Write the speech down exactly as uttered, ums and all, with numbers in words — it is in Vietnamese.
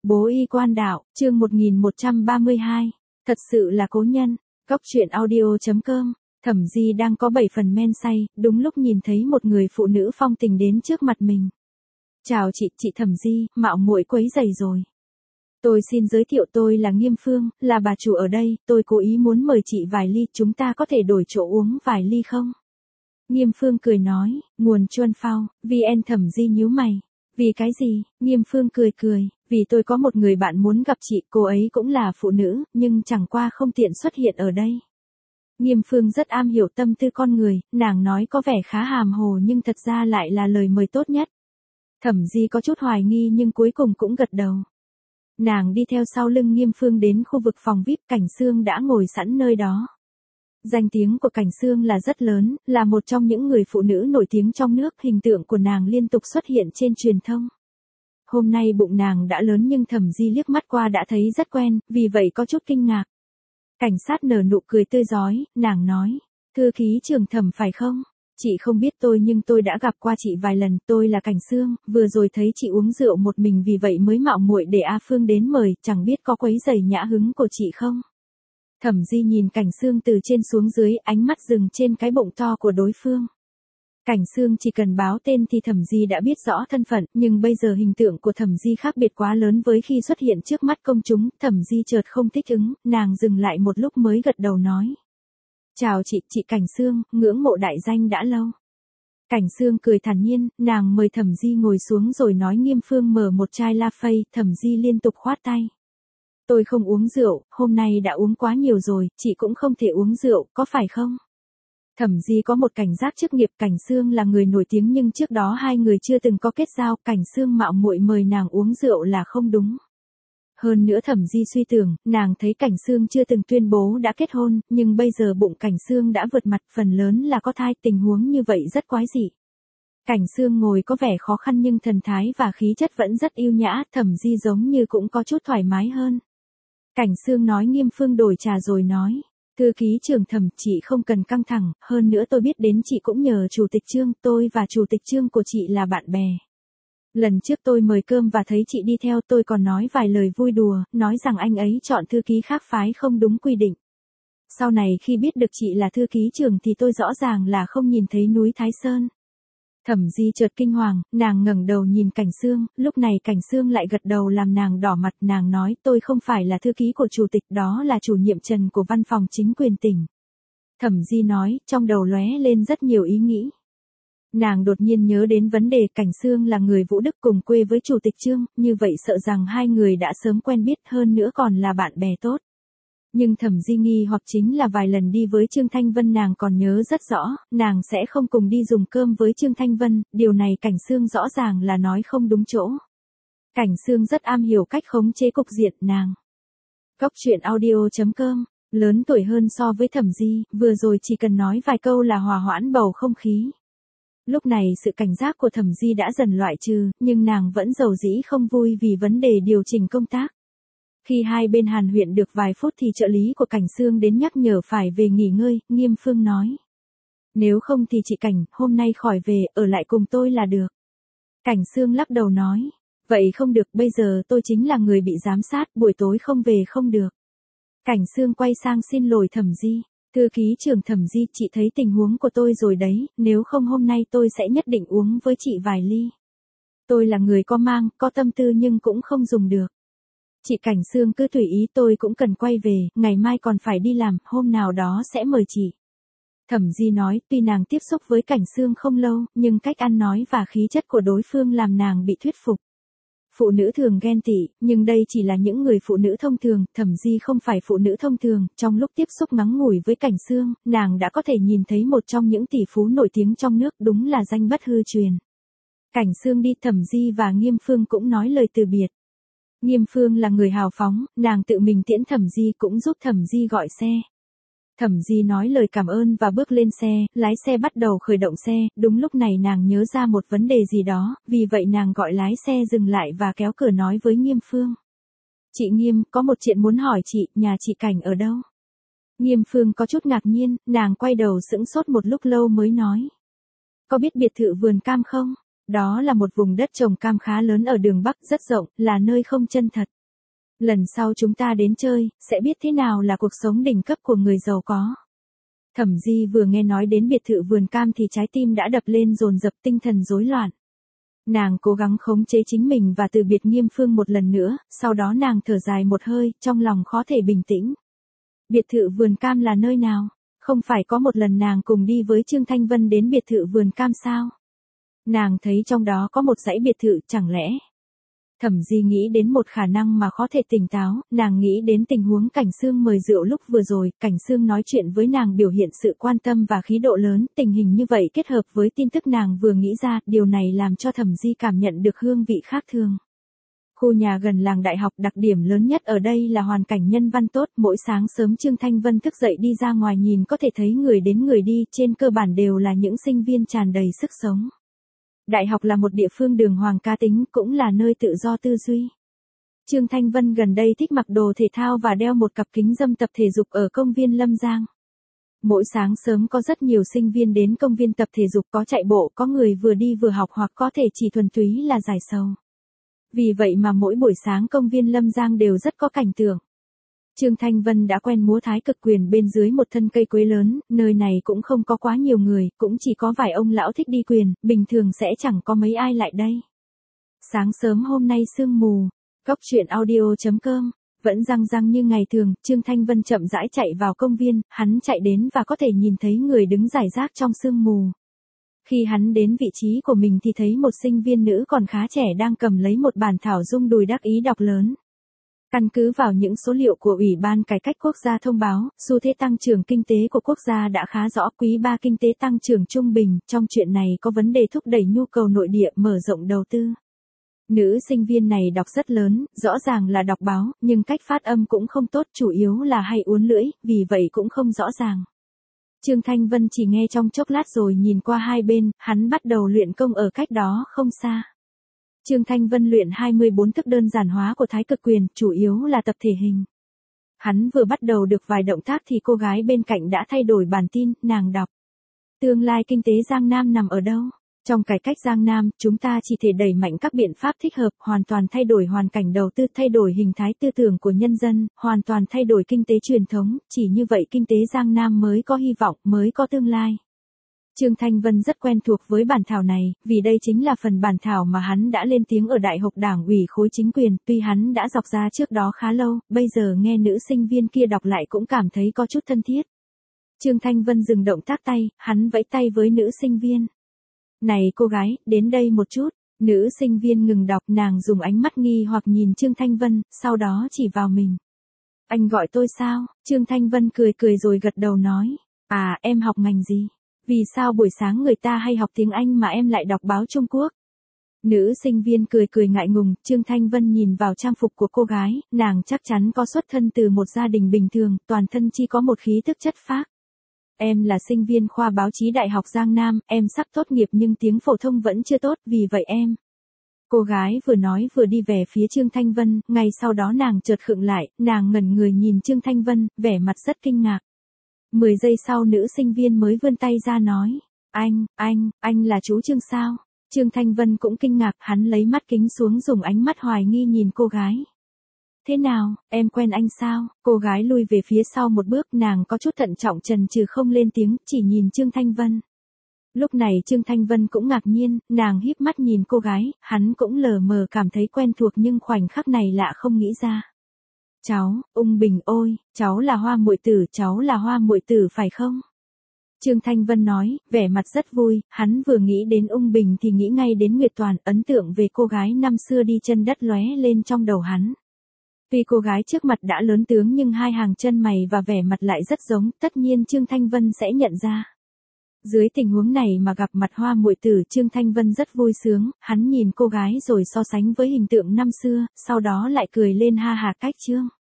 Bố y quan đạo, chương một nghìn một trăm ba mươi hai. Thật sự là cố nhân. Góc truyện audio chấm com. Thẩm Di đang có bảy phần men say, đúng lúc nhìn thấy một người phụ nữ phong tình đến trước mặt mình. Chào chị, chị Thẩm Di, mạo muội quấy rầy rồi. Tôi xin giới thiệu tôi là Nghiêm Phương, là bà chủ ở đây, tôi cố ý muốn mời chị vài ly, chúng ta có thể đổi chỗ uống vài ly không? Nghiêm Phương cười nói, nguồn chuân phao, vê en. Thẩm Di nhíu mày. Vì cái gì? Nghiêm Phương cười cười, vì tôi có một người bạn muốn gặp chị, cô ấy cũng là phụ nữ, nhưng chẳng qua không tiện xuất hiện ở đây. Nghiêm Phương rất am hiểu tâm tư con người, nàng nói có vẻ khá hàm hồ nhưng thật ra lại là lời mời tốt nhất. Thẩm Di có chút hoài nghi nhưng cuối cùng cũng gật đầu. Nàng đi theo sau lưng Nghiêm Phương đến khu vực phòng vi ai pi, Cảnh Sương đã ngồi sẵn nơi đó. Danh tiếng của Cảnh Sương là rất lớn, là một trong những người phụ nữ nổi tiếng trong nước, hình tượng của nàng liên tục xuất hiện trên truyền thông. Hôm nay bụng nàng đã lớn nhưng Thẩm Di liếc mắt qua đã thấy rất quen, vì vậy có chút kinh ngạc. Cảnh sát nở nụ cười tươi rói, nàng nói, thư ký trưởng Thẩm phải không? Chị không biết tôi nhưng tôi đã gặp qua chị vài lần, tôi là Cảnh Sương, vừa rồi thấy chị uống rượu một mình vì vậy mới mạo muội để A Phương đến mời, chẳng biết có quấy rầy nhã hứng của chị không? Thẩm Di nhìn Cảnh Sương từ trên xuống dưới, ánh mắt dừng trên cái bụng to của đối phương. Cảnh Sương chỉ cần báo tên thì Thẩm Di đã biết rõ thân phận, nhưng bây giờ hình tượng của Thẩm Di khác biệt quá lớn với khi xuất hiện trước mắt công chúng, Thẩm Di chợt không thích ứng, nàng dừng lại một lúc mới gật đầu nói. Chào chị, chị Cảnh Sương, ngưỡng mộ đại danh đã lâu. Cảnh Sương cười thản nhiên, nàng mời Thẩm Di ngồi xuống rồi nói Nghiêm Phương mở một chai La Phây, Thẩm Di liên tục khoát tay. Tôi không uống rượu, hôm nay đã uống quá nhiều rồi, chị cũng không thể uống rượu, có phải không? Thẩm Di có một cảnh giác chức nghiệp, Cảnh Sương là người nổi tiếng nhưng trước đó hai người chưa từng có kết giao, Cảnh Sương mạo muội mời nàng uống rượu là không đúng. Hơn nữa Thẩm Di suy tưởng, nàng thấy Cảnh Sương chưa từng tuyên bố đã kết hôn, nhưng bây giờ bụng Cảnh Sương đã vượt mặt, phần lớn là có thai, tình huống như vậy rất quái dị. Cảnh Sương ngồi có vẻ khó khăn nhưng thần thái và khí chất vẫn rất yêu nhã, Thẩm Di giống như cũng có chút thoải mái hơn. Cảnh Sương nói Nghiêm Phương đổi trà rồi nói, thư ký trưởng Thẩm, chị không cần căng thẳng, hơn nữa tôi biết đến chị cũng nhờ chủ tịch Trương, tôi và chủ tịch Trương của chị là bạn bè. Lần trước tôi mời cơm và thấy chị đi theo, tôi còn nói vài lời vui đùa, nói rằng anh ấy chọn thư ký khác phái không đúng quy định. Sau này khi biết được chị là thư ký trưởng thì tôi rõ ràng là không nhìn thấy núi Thái Sơn. Thẩm Di chợt kinh hoàng, nàng ngẩng đầu nhìn Cảnh Sương, lúc này Cảnh Sương lại gật đầu làm nàng đỏ mặt, nàng nói tôi không phải là thư ký của chủ tịch, đó là chủ nhiệm Trần của văn phòng chính quyền tỉnh. Thẩm Di nói, trong đầu lóe lên rất nhiều ý nghĩ. Nàng đột nhiên nhớ đến vấn đề Cảnh Sương là người Vũ Đức cùng quê với chủ tịch Trương, như vậy sợ rằng hai người đã sớm quen biết, hơn nữa còn là bạn bè tốt. Nhưng Thẩm Di nghi hoặc chính là vài lần đi với Trương Thanh Vân nàng còn nhớ rất rõ, nàng sẽ không cùng đi dùng cơm với Trương Thanh Vân, điều này Cảnh Sương rõ ràng là nói không đúng chỗ. Cảnh Sương rất am hiểu cách khống chế cục diện, nàng. Góc truyện audio chấm com, lớn tuổi hơn so với Thẩm Di, vừa rồi chỉ cần nói vài câu là hòa hoãn bầu không khí. Lúc này sự cảnh giác của Thẩm Di đã dần loại trừ, nhưng nàng vẫn dầu dĩ không vui vì vấn đề điều chỉnh công tác. Khi hai bên hàn huyên được vài phút thì trợ lý của Cảnh Sương đến nhắc nhở phải về nghỉ ngơi, Nghiêm Phương nói. Nếu không thì chị Cảnh, hôm nay khỏi về, ở lại cùng tôi là được. Cảnh Sương lắc đầu nói. Vậy không được, bây giờ tôi chính là người bị giám sát, buổi tối không về không được. Cảnh Sương quay sang xin lỗi Thẩm Di. Thư ký trưởng Thẩm Di, chị thấy tình huống của tôi rồi đấy, nếu không hôm nay tôi sẽ nhất định uống với chị vài ly. Tôi là người có mang, có tâm tư nhưng cũng không dùng được. Chị Cảnh Sương cứ tùy ý, tôi cũng cần quay về, ngày mai còn phải đi làm, hôm nào đó sẽ mời chị. Thẩm Di nói, tuy nàng tiếp xúc với Cảnh Sương không lâu, nhưng cách ăn nói và khí chất của đối phương làm nàng bị thuyết phục. Phụ nữ thường ghen tị, nhưng đây chỉ là những người phụ nữ thông thường, Thẩm Di không phải phụ nữ thông thường, trong lúc tiếp xúc ngắn ngủi với Cảnh Sương, nàng đã có thể nhìn thấy một trong những tỷ phú nổi tiếng trong nước, đúng là danh bất hư truyền. Cảnh Sương đi, Thẩm Di và Nghiêm Phương cũng nói lời từ biệt. Nghiêm Phương là người hào phóng, nàng tự mình tiễn Thẩm Di cũng giúp Thẩm Di gọi xe. Thẩm Di nói lời cảm ơn và bước lên xe, lái xe bắt đầu khởi động xe, đúng lúc này nàng nhớ ra một vấn đề gì đó, vì vậy nàng gọi lái xe dừng lại và kéo cửa nói với Nghiêm Phương. Chị Nghiêm, có một chuyện muốn hỏi chị, nhà chị Cảnh ở đâu? Nghiêm Phương có chút ngạc nhiên, nàng quay đầu sững sốt một lúc lâu mới nói. Có biết biệt thự vườn cam không? Đó là một vùng đất trồng cam khá lớn ở đường Bắc, rất rộng, là nơi không chân thật. Lần sau chúng ta đến chơi, sẽ biết thế nào là cuộc sống đỉnh cấp của người giàu có. Thẩm Di vừa nghe nói đến biệt thự vườn cam thì trái tim đã đập lên dồn dập, tinh thần rối loạn. Nàng cố gắng khống chế chính mình và từ biệt Nghiêm Phương một lần nữa, sau đó nàng thở dài một hơi, trong lòng khó thể bình tĩnh. Biệt thự vườn cam là nơi nào? Không phải có một lần nàng cùng đi với Trương Thanh Vân đến biệt thự vườn cam sao? Nàng thấy trong đó có một dãy biệt thự, chẳng lẽ? Thẩm Di nghĩ đến một khả năng mà khó thể tỉnh táo, nàng nghĩ đến tình huống Cảnh Sương mời rượu lúc vừa rồi, Cảnh Sương nói chuyện với nàng biểu hiện sự quan tâm và khí độ lớn, tình hình như vậy kết hợp với tin tức nàng vừa nghĩ ra, điều này làm cho Thẩm Di cảm nhận được hương vị khác thường. Khu nhà gần làng đại học, đặc điểm lớn nhất ở đây là hoàn cảnh nhân văn tốt, mỗi sáng sớm Trương Thanh Vân thức dậy đi ra ngoài nhìn có thể thấy người đến người đi, trên cơ bản đều là những sinh viên tràn đầy sức sống. Đại học là một địa phương đường hoàng cá tính, cũng là nơi tự do tư duy. Trương Thanh Vân gần đây thích mặc đồ thể thao và đeo một cặp kính râm tập thể dục ở công viên Lâm Giang. Mỗi sáng sớm có rất nhiều sinh viên đến công viên tập thể dục, có chạy bộ, có người vừa đi vừa học hoặc có thể chỉ thuần túy là giải sầu. Vì vậy mà mỗi buổi sáng công viên Lâm Giang đều rất có cảnh tượng. Trương Thanh Vân đã quen múa thái cực quyền bên dưới một thân cây quế lớn, nơi này cũng không có quá nhiều người, cũng chỉ có vài ông lão thích đi quyền, bình thường sẽ chẳng có mấy ai lại đây. Sáng sớm hôm nay sương mù, Cốc truyện audio chấm com, vẫn răng răng như ngày thường, Trương Thanh Vân chậm rãi chạy vào công viên, hắn chạy đến và có thể nhìn thấy người đứng rải rác trong sương mù. Khi hắn đến vị trí của mình thì thấy một sinh viên nữ còn khá trẻ đang cầm lấy một bản thảo rung đùi đắc ý đọc lớn. Căn cứ vào những số liệu của Ủy ban Cải cách Quốc gia thông báo, xu thế tăng trưởng kinh tế của quốc gia đã khá rõ, quý ba kinh tế tăng trưởng trung bình, trong chuyện này có vấn đề thúc đẩy nhu cầu nội địa mở rộng đầu tư. Nữ sinh viên này đọc rất lớn, rõ ràng là đọc báo, nhưng cách phát âm cũng không tốt, chủ yếu là hay uốn lưỡi, vì vậy cũng không rõ ràng. Trương Thanh Vân chỉ nghe trong chốc lát rồi nhìn qua hai bên, hắn bắt đầu luyện công ở cách đó không xa. Trương Thanh Vân luyện hai mươi bốn thức đơn giản hóa của thái cực quyền, chủ yếu là tập thể hình. Hắn vừa bắt đầu được vài động tác thì cô gái bên cạnh đã thay đổi bản tin, nàng đọc. Tương lai kinh tế Giang Nam nằm ở đâu? Trong cải cách Giang Nam, chúng ta chỉ thể đẩy mạnh các biện pháp thích hợp, hoàn toàn thay đổi hoàn cảnh đầu tư, thay đổi hình thái tư tưởng của nhân dân, hoàn toàn thay đổi kinh tế truyền thống, chỉ như vậy kinh tế Giang Nam mới có hy vọng, mới có tương lai. Trương Thanh Vân rất quen thuộc với bản thảo này, vì đây chính là phần bản thảo mà hắn đã lên tiếng ở Đại học Đảng ủy khối chính quyền, tuy hắn đã dọc ra trước đó khá lâu, bây giờ nghe nữ sinh viên kia đọc lại cũng cảm thấy có chút thân thiết. Trương Thanh Vân dừng động tác tay, hắn vẫy tay với nữ sinh viên. Này cô gái, đến đây một chút. Nữ sinh viên ngừng đọc, nàng dùng ánh mắt nghi hoặc nhìn Trương Thanh Vân, sau đó chỉ vào mình. Anh gọi tôi sao? Trương Thanh Vân cười cười rồi gật đầu nói. À, em học ngành gì? Vì sao buổi sáng người ta hay học tiếng Anh mà em lại đọc báo Trung Quốc? Nữ sinh viên cười cười ngại ngùng, Trương Thanh Vân nhìn vào trang phục của cô gái, nàng chắc chắn có xuất thân từ một gia đình bình thường, toàn thân chỉ có một khí tức chất phác. Em là sinh viên khoa báo chí Đại học Giang Nam, em sắp tốt nghiệp nhưng tiếng phổ thông vẫn chưa tốt, vì vậy em. Cô gái vừa nói vừa đi về phía Trương Thanh Vân, ngay sau đó nàng chợt khựng lại, nàng ngẩn người nhìn Trương Thanh Vân, vẻ mặt rất kinh ngạc. Mười giây sau nữ sinh viên mới vươn tay ra nói, anh, anh, anh là chú Trương sao? Trương Thanh Vân cũng kinh ngạc, hắn lấy mắt kính xuống dùng ánh mắt hoài nghi nhìn cô gái. Thế nào, em quen anh sao? Cô gái lui về phía sau một bước, nàng có chút thận trọng chần chừ không lên tiếng, chỉ nhìn Trương Thanh Vân. Lúc này Trương Thanh Vân cũng ngạc nhiên, nàng híp mắt nhìn cô gái, hắn cũng lờ mờ cảm thấy quen thuộc nhưng khoảnh khắc này lạ không nghĩ ra. Cháu, Ung Bình ôi, cháu là Hoa muội tử, cháu là Hoa muội tử phải không? Trương Thanh Vân nói, vẻ mặt rất vui, hắn vừa nghĩ đến Ung Bình thì nghĩ ngay đến Nguyệt Toàn, ấn tượng về cô gái năm xưa đi chân đất lóe lên trong đầu hắn. Tuy cô gái trước mặt đã lớn tướng nhưng hai hàng chân mày và vẻ mặt lại rất giống, tất nhiên Trương Thanh Vân sẽ nhận ra. Dưới tình huống này mà gặp mặt Hoa muội tử, Trương Thanh Vân rất vui sướng, hắn nhìn cô gái rồi so sánh với hình tượng năm xưa, sau đó lại cười lên ha hà cách Trương.